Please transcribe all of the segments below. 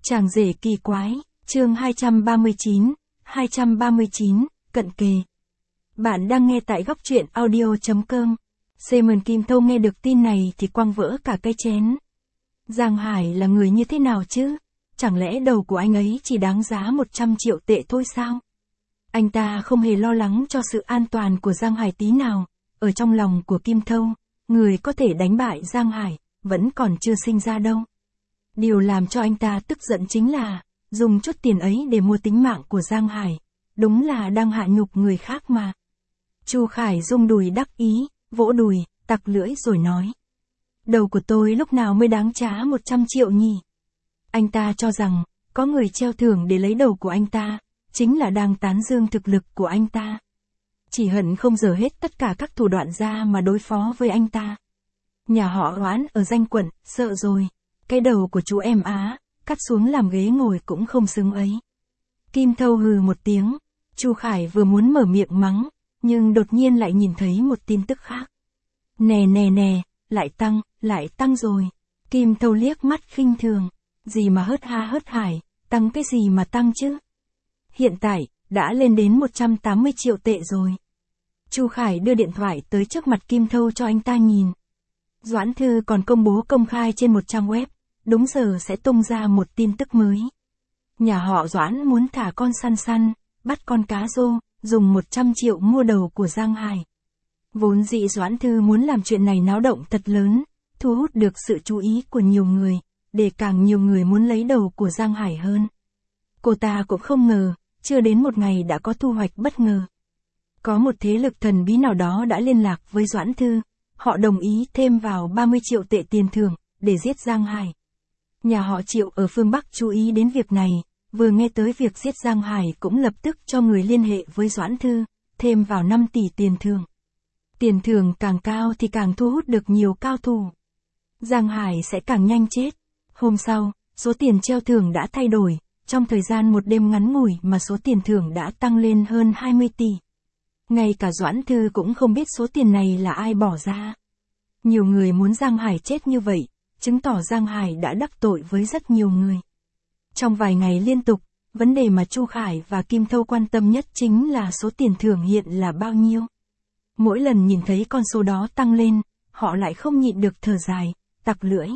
Chàng rể kỳ quái, chương 239, cận kề. Bạn đang nghe tại góc truyện audio.com. Simon Kim Thâu nghe được tin này thì quăng vỡ cả cái chén. Giang Hải là người như thế nào chứ? Chẳng lẽ đầu của anh ấy chỉ đáng giá 100 triệu tệ thôi sao? Anh ta không hề lo lắng cho sự an toàn của Giang Hải tí nào. Ở trong lòng của Kim Thâu, người có thể đánh bại Giang Hải, vẫn còn chưa sinh ra đâu. Điều làm cho anh ta tức giận chính là, dùng chút tiền ấy để mua tính mạng của Giang Hải, đúng là đang hạ nhục người khác mà. Chu Khải rung đùi đắc ý, vỗ đùi, tặc lưỡi rồi nói. Đầu của tôi lúc nào mới đáng giá 100 triệu nhỉ? Anh ta cho rằng, có người treo thưởng để lấy đầu của anh ta, chính là đang tán dương thực lực của anh ta. Chỉ hận không dở hết tất cả các thủ đoạn ra mà đối phó với anh ta. Nhà họ Oán ở Danh Quận, sợ rồi. Cái đầu của chú em Á, cắt xuống làm ghế ngồi cũng không xứng ấy. Kim Thâu hừ một tiếng, Chu Khải vừa muốn mở miệng mắng, nhưng đột nhiên lại nhìn thấy một tin tức khác. Nè, lại tăng rồi. Kim Thâu liếc mắt khinh thường, gì mà hớt ha hớt hải, tăng cái gì mà tăng chứ? Hiện tại, đã lên đến 180 triệu tệ rồi. Chu Khải đưa điện thoại tới trước mặt Kim Thâu cho anh ta nhìn. Doãn Thư còn công bố công khai trên một trang web, đúng giờ sẽ tung ra một tin tức mới. Nhà họ Doãn muốn thả con săn, bắt con cá rô, dùng 100 triệu mua đầu của Giang Hải. Vốn dĩ Doãn Thư muốn làm chuyện này náo động thật lớn, thu hút được sự chú ý của nhiều người, để càng nhiều người muốn lấy đầu của Giang Hải hơn. Cô ta cũng không ngờ, chưa đến một ngày đã có thu hoạch bất ngờ. Có một thế lực thần bí nào đó đã liên lạc với Doãn Thư, họ đồng ý thêm vào 30 triệu tệ tiền thưởng, để giết Giang Hải. Nhà họ Triệu ở phương Bắc chú ý đến việc này, vừa nghe tới việc giết Giang Hải cũng lập tức cho người liên hệ với Doãn Thư, thêm vào 5 tỷ tiền thưởng. Tiền thưởng càng cao thì càng thu hút được nhiều cao thủ. Giang Hải sẽ càng nhanh chết. Hôm sau, số tiền treo thưởng đã thay đổi, trong thời gian một đêm ngắn ngủi mà số tiền thưởng đã tăng lên hơn 20 tỷ. Ngay cả Doãn Thư cũng không biết số tiền này là ai bỏ ra. Nhiều người muốn Giang Hải chết như vậy, chứng tỏ Giang Hải đã đắc tội với rất nhiều người. Trong vài ngày liên tục, vấn đề mà Chu Khải và Kim Thâu quan tâm nhất chính là số tiền thưởng hiện là bao nhiêu. Mỗi lần nhìn thấy con số đó tăng lên, họ lại không nhịn được thở dài, tặc lưỡi.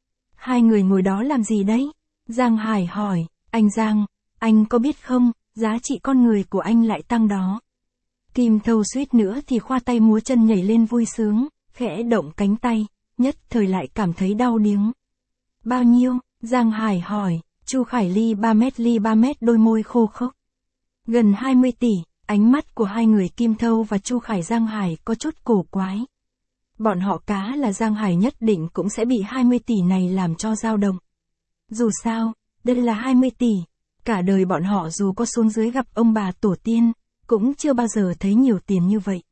Hai người ngồi đó làm gì đấy? Giang Hải hỏi, anh Giang, anh có biết không, giá trị con người của anh lại tăng đó. Kim Thâu suýt nữa thì khoa tay múa chân nhảy lên vui sướng, khẽ động cánh tay, nhất thời lại cảm thấy đau điếng. Bao nhiêu? Giang Hải hỏi. Chu Khải ly 3 mét đôi môi khô khốc. Gần 20 tỷ, ánh mắt của hai người Kim Thâu và Chu Khải Giang Hải có chút cổ quái. Bọn họ cá là Giang Hải nhất định cũng sẽ bị 20 tỷ này làm cho dao động. Dù sao, đây là 20 tỷ, cả đời bọn họ dù có xuống dưới gặp ông bà tổ tiên, cũng chưa bao giờ thấy nhiều tiền như vậy.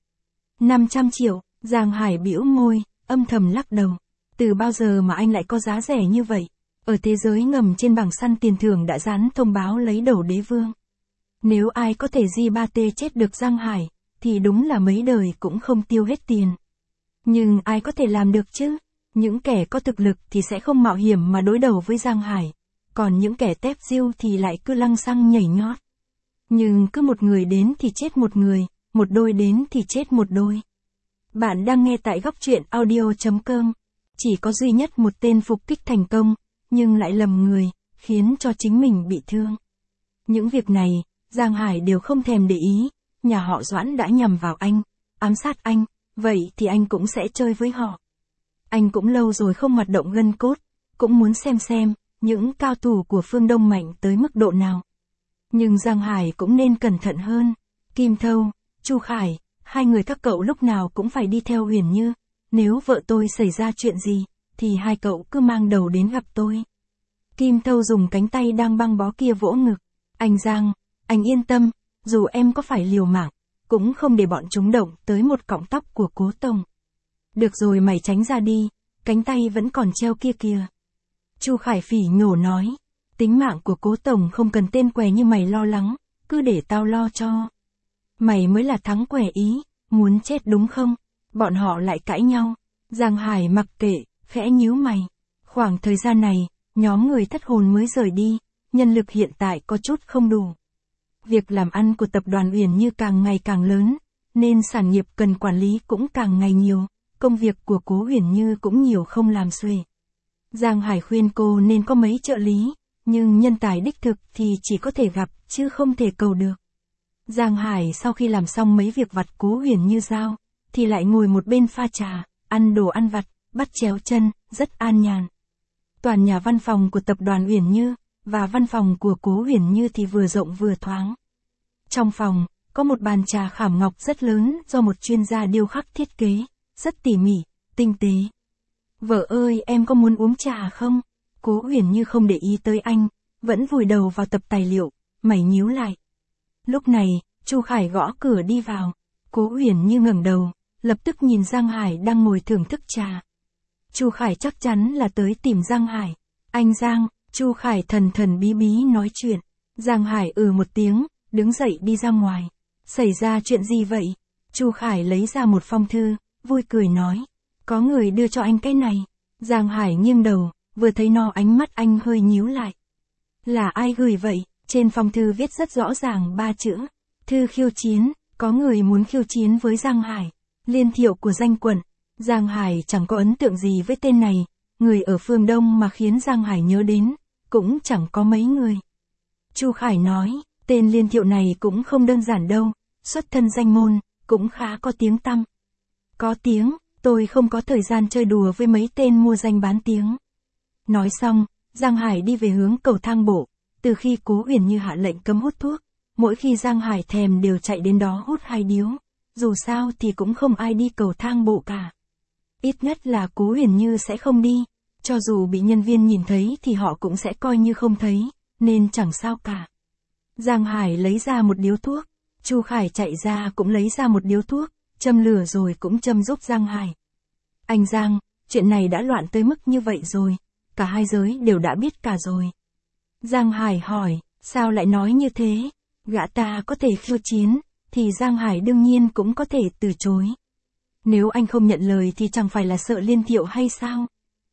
500 triệu, Giang Hải bĩu môi, âm thầm lắc đầu. Từ bao giờ mà anh lại có giá rẻ như vậy? Ở thế giới ngầm trên bảng săn tiền thưởng đã dán thông báo lấy đầu đế vương. Nếu ai có thể G3T chết được Giang Hải, thì đúng là mấy đời cũng không tiêu hết tiền. Nhưng ai có thể làm được chứ? Những kẻ có thực lực thì sẽ không mạo hiểm mà đối đầu với Giang Hải. Còn những kẻ tép diêu thì lại cứ lăng xăng nhảy nhót. Nhưng cứ một người đến thì chết một người, một đôi đến thì chết một đôi. Bạn đang nghe tại góc truyện audio.com. Chỉ có duy nhất một tên phục kích thành công, nhưng lại lầm người, khiến cho chính mình bị thương. Những việc này, Giang Hải đều không thèm để ý, nhà họ Doãn đã nhằm vào anh, ám sát anh, vậy thì anh cũng sẽ chơi với họ. Anh cũng lâu rồi không hoạt động gân cốt, cũng muốn xem, những cao thủ của phương Đông mạnh tới mức độ nào. Nhưng Giang Hải cũng nên cẩn thận hơn. Kim Thâu, Chu Khải, hai người các cậu lúc nào cũng phải đi theo Huyền Như, nếu vợ tôi xảy ra chuyện gì, thì hai cậu cứ mang đầu đến gặp tôi. Kim Thâu dùng cánh tay đang băng bó kia vỗ ngực. Anh Giang, anh yên tâm, dù em có phải liều mạng, cũng không để bọn chúng động tới một cọng tóc của Cố Tổng. Được rồi mày tránh ra đi, cánh tay vẫn còn treo kia kìa. Chu Khải phỉ nhổ nói, tính mạng của Cố Tổng không cần tên què như mày lo lắng, cứ để tao lo cho. Mày mới là thắng què ý, muốn chết đúng không? Bọn họ lại cãi nhau. Giang Hải mặc kệ, khẽ nhíu mày. Khoảng thời gian này, nhóm người thất hồn mới rời đi, nhân lực hiện tại có chút không đủ. Việc làm ăn của tập đoàn Uyển Như càng ngày càng lớn, nên sản nghiệp cần quản lý cũng càng ngày nhiều, công việc của cố Uyển Như cũng nhiều không làm xuể. Giang Hải khuyên cô nên có mấy trợ lý, nhưng nhân tài đích thực thì chỉ có thể gặp, chứ không thể cầu được. Giang Hải sau khi làm xong mấy việc vặt cố Uyển Như giao, thì lại ngồi một bên pha trà, ăn đồ ăn vặt, bắt chéo chân, rất an nhàn. Toàn nhà văn phòng của tập đoàn Uyển Như, và văn phòng của cố Uyển Như thì vừa rộng vừa thoáng. Trong phòng, có một bàn trà khảm ngọc rất lớn do một chuyên gia điêu khắc thiết kế, rất tỉ mỉ, tinh tế. Vợ ơi, em có muốn uống trà không? Cố Uyển Như không để ý tới anh, vẫn vùi đầu vào tập tài liệu, mày nhíu lại. Lúc này, Chu Khải gõ cửa đi vào. Cố Uyển Như ngẩng đầu, lập tức nhìn Giang Hải đang ngồi thưởng thức trà. Chu Khải chắc chắn là tới tìm Giang Hải. Anh Giang, Chu Khải thần thần bí bí nói chuyện. Giang Hải một tiếng, đứng dậy đi ra ngoài. Xảy ra chuyện gì vậy? Chu Khải lấy ra một phong thư, vui cười nói. Có người đưa cho anh cái này. Giang Hải nghiêng đầu, vừa thấy nó ánh mắt anh hơi nhíu lại. Là ai gửi vậy? Trên phong thư viết rất rõ ràng 3 chữ. Thư khiêu chiến, có người muốn khiêu chiến với Giang Hải. Liên Thiệu của danh quận. Giang Hải chẳng có ấn tượng gì với tên này, người ở phương Đông mà khiến Giang Hải nhớ đến, cũng chẳng có mấy người. Chu Khải nói, tên Liên Thiệu này cũng không đơn giản đâu, xuất thân danh môn, cũng khá có tiếng tăm. Có tiếng, tôi không có thời gian chơi đùa với mấy tên mua danh bán tiếng. Nói xong, Giang Hải đi về hướng cầu thang bộ, từ khi cố Uyển Như hạ lệnh cấm hút thuốc, mỗi khi Giang Hải thèm đều chạy đến đó hút 2 điếu, dù sao thì cũng không ai đi cầu thang bộ cả. Ít nhất là cố Uyển Như sẽ không đi, cho dù bị nhân viên nhìn thấy thì họ cũng sẽ coi như không thấy, nên chẳng sao cả. Giang Hải lấy ra một điếu thuốc, Chu Khải chạy ra cũng lấy ra một điếu thuốc, châm lửa rồi cũng châm giúp Giang Hải. Anh Giang, chuyện này đã loạn tới mức như vậy rồi, cả hai giới đều đã biết cả rồi. Giang Hải hỏi, sao lại nói như thế? Gã ta có thể khiêu chiến, thì Giang Hải đương nhiên cũng có thể từ chối. Nếu anh không nhận lời thì chẳng phải là sợ Liên Thiệu hay sao?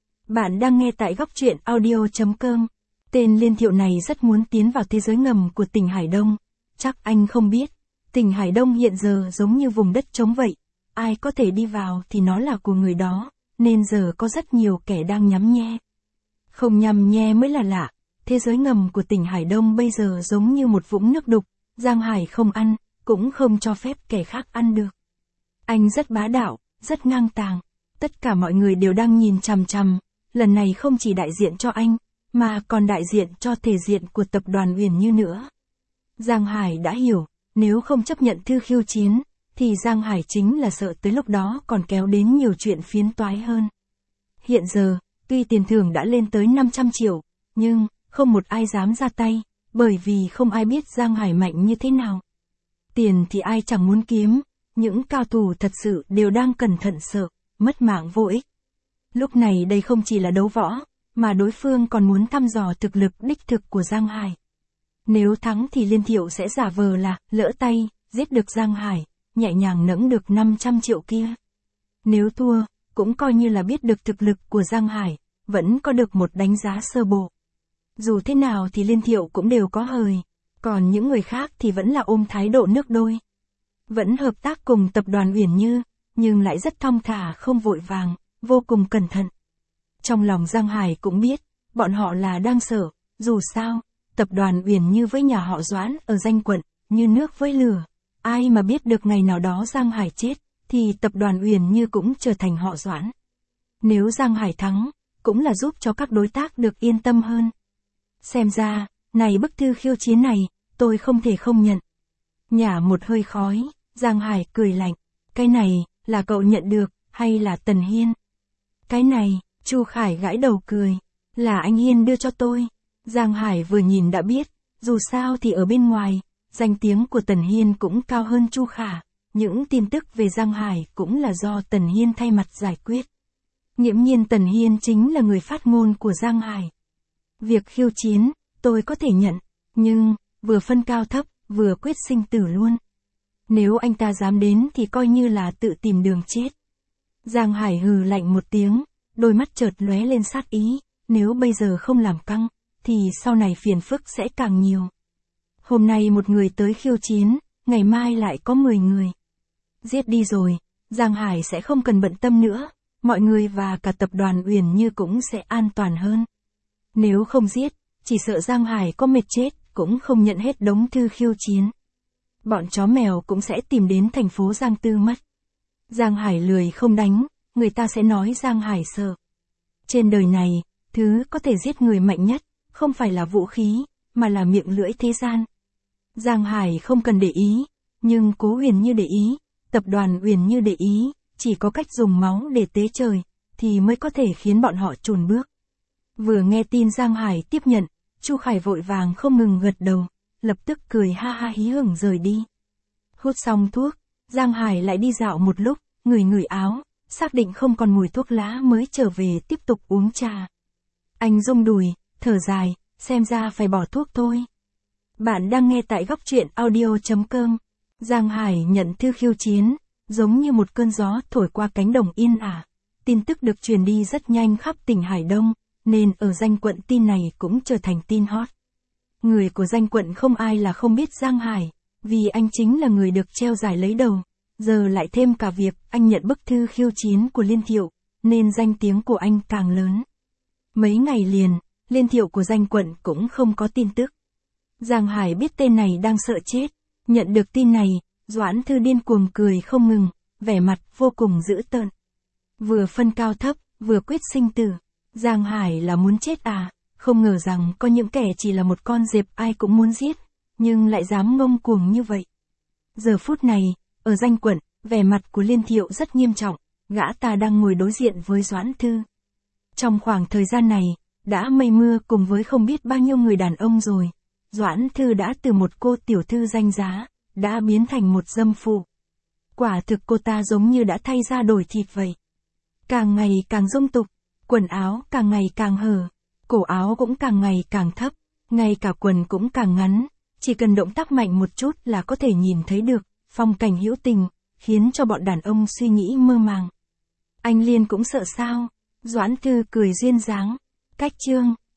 Bạn đang nghe tại góc truyện audio.com. Tên Liên Thiệu này rất muốn tiến vào thế giới ngầm của tỉnh Hải Đông. Chắc anh không biết, tỉnh Hải Đông hiện giờ giống như vùng đất trống vậy. Ai có thể đi vào thì nó là của người đó, nên giờ có rất nhiều kẻ đang nhắm nhe. Không nhắm nhe mới là lạ, thế giới ngầm của tỉnh Hải Đông bây giờ giống như một vũng nước đục, Giang Hải không ăn, cũng không cho phép kẻ khác ăn được. Anh rất bá đạo, rất ngang tàng, tất cả mọi người đều đang nhìn chằm chằm, lần này không chỉ đại diện cho anh, mà còn đại diện cho thể diện của tập đoàn Uyển Như nữa. Giang Hải đã hiểu, nếu không chấp nhận thư khiêu chiến, thì Giang Hải chính là sợ tới lúc đó còn kéo đến nhiều chuyện phiến toái hơn. Hiện giờ, tuy tiền thưởng đã lên tới 500 triệu, nhưng không một ai dám ra tay, bởi vì không ai biết Giang Hải mạnh như thế nào. Tiền thì ai chẳng muốn kiếm, những cao thủ thật sự đều đang cẩn thận sợ, mất mạng vô ích. Lúc này đây không chỉ là đấu võ, mà đối phương còn muốn thăm dò thực lực đích thực của Giang Hải. Nếu thắng thì Liên Thiệu sẽ giả vờ là lỡ tay, giết được Giang Hải, nhẹ nhàng nẫng được 500 triệu kia. Nếu thua, cũng coi như là biết được thực lực của Giang Hải, vẫn có được một đánh giá sơ bộ. Dù thế nào thì Liên Thiệu cũng đều có hời, còn những người khác thì vẫn là ôm thái độ nước đôi. Vẫn hợp tác cùng tập đoàn Uyển Như, nhưng lại rất thong thả không vội vàng, vô cùng cẩn thận. Trong lòng Giang Hải cũng biết, bọn họ là đang sợ, dù sao, tập đoàn Uyển Như với nhà họ Doãn ở danh quận, như nước với lửa. Ai mà biết được ngày nào đó Giang Hải chết, thì tập đoàn Uyển Như cũng trở thành họ Doãn. Nếu Giang Hải thắng, cũng là giúp cho các đối tác được yên tâm hơn. Xem ra, này bức thư khiêu chiến này, tôi không thể không nhận. Nhả một hơi khói, Giang Hải cười lạnh. Cái này, là cậu nhận được, hay là Tần Hiên? Cái này, Chu Khải gãi đầu cười. Là anh Hiên đưa cho tôi. Giang Hải vừa nhìn đã biết, dù sao thì ở bên ngoài, danh tiếng của Tần Hiên cũng cao hơn Chu Khả. Những tin tức về Giang Hải cũng là do Tần Hiên thay mặt giải quyết. Nghiễm nhiên Tần Hiên chính là người phát ngôn của Giang Hải. Việc khiêu chiến, tôi có thể nhận, nhưng, vừa phân cao thấp, vừa quyết sinh tử luôn. Nếu anh ta dám đến thì coi như là tự tìm đường chết. Giang Hải hừ lạnh một tiếng, đôi mắt chợt lóe lên sát ý, nếu bây giờ không làm căng, thì sau này phiền phức sẽ càng nhiều. Hôm nay một người tới khiêu chiến, ngày mai lại có 10 người. Giết đi rồi, Giang Hải sẽ không cần bận tâm nữa, mọi người và cả tập đoàn Uyển Như cũng sẽ an toàn hơn. Nếu không giết, chỉ sợ Giang Hải có mệt chết, cũng không nhận hết đống thư khiêu chiến. Bọn chó mèo cũng sẽ tìm đến thành phố Giang Tư mất. Giang Hải lười không đánh, người ta sẽ nói Giang Hải sợ. Trên đời này, thứ có thể giết người mạnh nhất, không phải là vũ khí, mà là miệng lưỡi thế gian. Giang Hải không cần để ý, nhưng Cố Uyển Như để ý, tập đoàn Uyển Như để ý, chỉ có cách dùng máu để tế trời, thì mới có thể khiến bọn họ chùn bước. Vừa nghe tin Giang Hải tiếp nhận, Chu Khải vội vàng không ngừng gật đầu, lập tức cười ha ha hí hửng rời đi. Hút xong thuốc, Giang Hải lại đi dạo một lúc, ngửi áo, xác định không còn mùi thuốc lá mới trở về tiếp tục uống trà. Anh rung đùi, thở dài, xem ra phải bỏ thuốc thôi. Bạn đang nghe tại góc truyện audio.com. Giang Hải nhận thư khiêu chiến, giống như một cơn gió thổi qua cánh đồng yên ả. Tin tức được truyền đi rất nhanh khắp tỉnh Hải Đông, nên ở Danh Quận tin này cũng trở thành tin hot. Người của Danh Quận không ai là không biết Giang Hải, vì anh chính là người được treo giải lấy đầu. Giờ lại thêm cả việc anh nhận bức thư khiêu chiến của Liên Thiệu, nên danh tiếng của anh càng lớn. Mấy ngày liền, Liên Thiệu của Danh Quận cũng không có tin tức. Giang Hải biết tên này đang sợ chết, nhận được tin này, Doãn Thư điên cuồng cười không ngừng, vẻ mặt vô cùng dữ tợn. Vừa phân cao thấp, vừa quyết sinh tử. Giang Hải là muốn chết à, không ngờ rằng có những kẻ chỉ là một con dẹp ai cũng muốn giết, nhưng lại dám ngông cuồng như vậy. Giờ phút này, ở Danh Quận, vẻ mặt của Liên Thiệu rất nghiêm trọng, gã ta đang ngồi đối diện với Doãn Thư. Trong khoảng thời gian này, đã mây mưa cùng với không biết bao nhiêu người đàn ông rồi, Doãn Thư đã từ một cô tiểu thư danh giá, đã biến thành một dâm phụ. Quả thực cô ta giống như đã thay da đổi thịt vậy. Càng ngày càng dung tục, quần áo càng ngày càng hở, cổ áo cũng càng ngày càng thấp, ngay cả quần cũng càng ngắn, chỉ cần động tác mạnh một chút là có thể nhìn thấy được, phong cảnh hữu tình, khiến cho bọn đàn ông suy nghĩ mơ màng. Anh Liên cũng sợ sao? Doãn Thư cười duyên dáng. Cách chương